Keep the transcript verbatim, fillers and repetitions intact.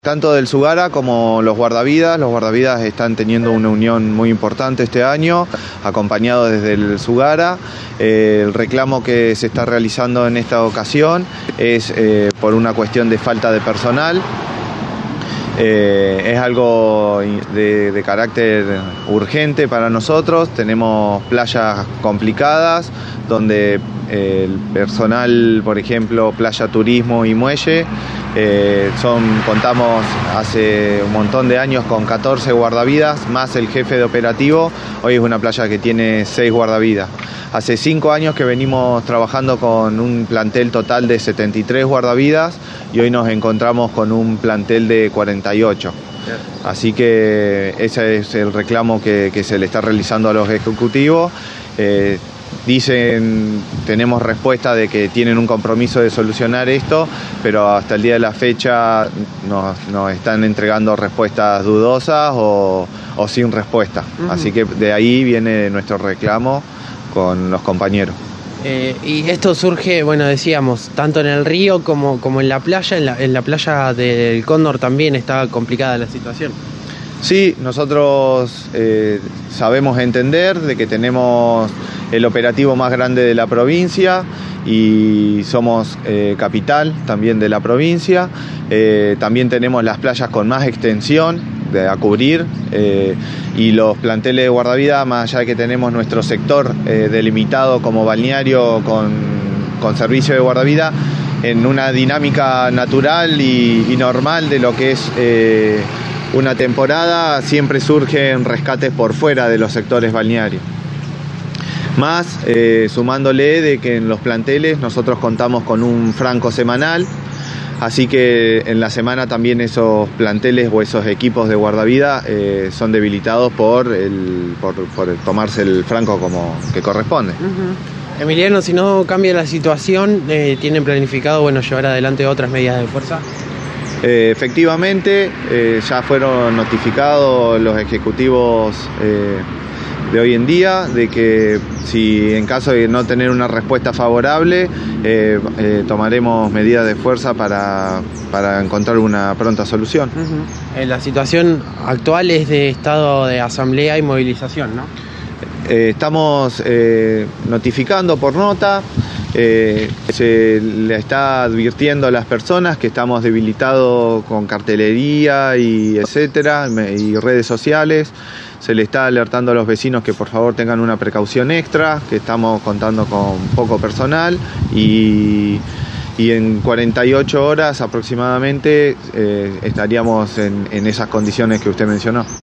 Tanto del Sugara como los guardavidas, los guardavidas están teniendo una unión muy importante este año, acompañado desde el Sugara. Eh, el reclamo que se está realizando en esta ocasión es eh, por una cuestión de falta de personal. Eh, es algo de, de carácter urgente para nosotros. Tenemos playas complicadas donde eh, el personal, por ejemplo, playa turismo y muelle, eh, son, contamos hace un montón de años con catorce guardavidas, más el jefe de operativo. Hoy es una playa que tiene seis guardavidas. Hace cinco años que venimos trabajando con un plantel total de setenta y tres guardavidas y hoy nos encontramos con un plantel de cuarenta y ocho. Así que ese es el reclamo que, que se le está realizando a los ejecutivos. Eh, dicen, tenemos respuesta de que tienen un compromiso de solucionar esto, pero hasta el día de la fecha nos, nos están entregando respuestas dudosas o, o sin respuesta. Uh-huh. Así que de ahí viene nuestro reclamo con los compañeros. Eh, y esto surge, bueno, decíamos, tanto en el río como, como en la playa. En la, en la playa del Cóndor también está complicada la situación. Sí, nosotros eh, sabemos entender de que tenemos el operativo más grande de la provincia y somos eh, capital también de la provincia. Eh, también tenemos las playas con más extensión de, a cubrir eh, y los planteles de guardavidas, más allá de que tenemos nuestro sector eh, delimitado como balneario con, con servicio de guardavida, en una dinámica natural y, y normal de lo que es eh, una temporada, siempre surgen rescates por fuera de los sectores balnearios. Más, eh, sumándole de que en los planteles nosotros contamos con un franco semanal, así que en la semana también esos planteles o esos equipos de guardavida eh, son debilitados por, el, por, por tomarse el franco como que corresponde. Uh-huh. Emiliano, si no cambia la situación, eh, ¿tienen planificado bueno, llevar adelante otras medidas de fuerza? Eh, efectivamente, eh, ya fueron notificados los ejecutivos eh, de hoy en día de que si en caso de no tener una respuesta favorable eh, eh, tomaremos medidas de fuerza para, para encontrar una pronta solución. Uh-huh. eh, la situación actual es de estado de asamblea y movilización, ¿no? Eh, estamos eh, notificando por nota. Eh, se le está advirtiendo a las personas que estamos debilitados con cartelería y etcétera y redes sociales. Se le está alertando a los vecinos que por favor tengan una precaución extra, que estamos contando con poco personal y, y en cuarenta y ocho horas aproximadamente eh, estaríamos en, en esas condiciones que usted mencionó.